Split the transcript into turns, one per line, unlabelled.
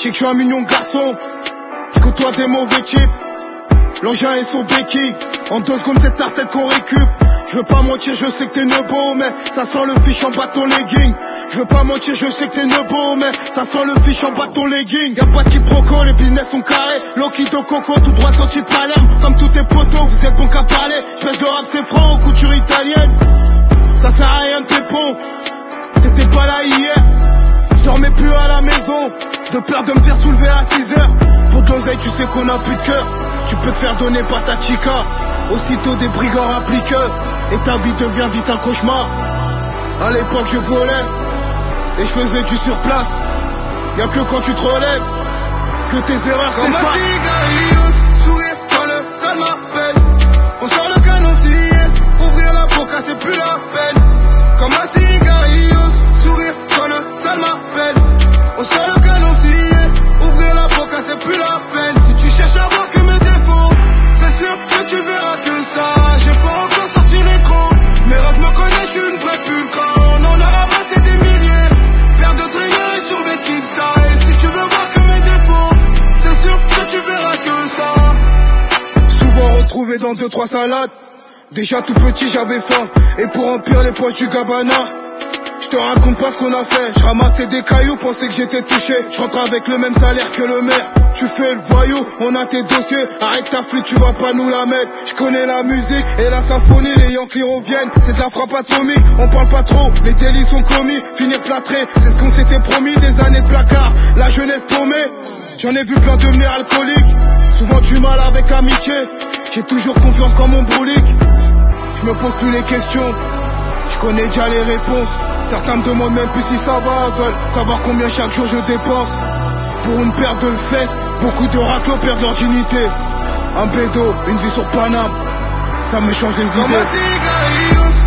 Je sais que je suis un mignon garçon, je côtoie des mauvais types. L'engin est sur béquille, en 2 secondes c'est ta recette qu'on récup. Je veux pas mentir, je sais que t'es nebo, mais ça sent le fiche en bas de ton legging. Je veux pas mentir, je sais que t'es nebo, mais ça sent le fiche en bas de ton legging. Y'a pas de quiproquo, les business sont carrés. Loki de coco, tout droit au sud Palerme. Comme tous tes potos, vous êtes bon qu'à parler. J'pèse le rap, c'est franc, aux coutures italiennes. Ça sert à rien de tes ponts, t'étais pas là hier. Je dormais plus à la maison, de peur de me faire soulever à 6h. Pour de l'oseille, tu sais qu'on a plus de cœur. Tu peux te faire donner par ta chica. Aussitôt des brigands rappliquent, et ta vie devient vite un cauchemar. À l'époque je volais, et je faisais du surplace. Y'a que quand tu te relèves, que tes erreurs s'effacent.
Comme un cigarius, sourire quand le sol m'appelle. On sort le canon scié, ouvrir la boca c'est plus la peine. Comme un cigarius, sourire quand le sol m'appelle. On sort le canon scié, ouvrir la boca c'est plus la peine. Si tu cherches à voir que mes défauts, c'est sûr que tu verras que ça. J'ai pas encore sorti l'écran, mes refs me connaissent, je suis une vraie pulcra. On en a ramassé des milliers, paire de traîneurs et survêtus Keepstar. Et si tu veux voir que mes défauts, c'est sûr que tu verras que ça.
Souvent retrouvé dans 2-3 salades. Déjà tout petit j'avais faim, et pour remplir les poches du Gabbana, je te raconte pas ce qu'on a fait. Je ramassais des cailloux, pensais que j'étais touché. Je rentre avec le même salaire que le maire. Tu fais le voyou, on a tes dossiers. Arrête ta flûte, tu vas pas nous la mettre. Je connais la musique et la symphonie, les Yankees reviennent. C'est de la frappe atomique, on parle pas trop, les délits sont commis. Finir plâtré, c'est ce qu'on s'était promis. Des années de placard, la jeunesse paumée. J'en ai vu plein de devenir alcooliques. Souvent du mal avec amitié. J'ai toujours confiance quand mon brolique. Je me pose plus les questions, je connais déjà les réponses. Certains me demandent même plus si ça va, veulent savoir combien chaque jour je dépense. Pour une paire de fesses, beaucoup de raclos perdent leur dignité. Un bédo, une vie sur Paname, ça me change les idées.
Comme un cigarius,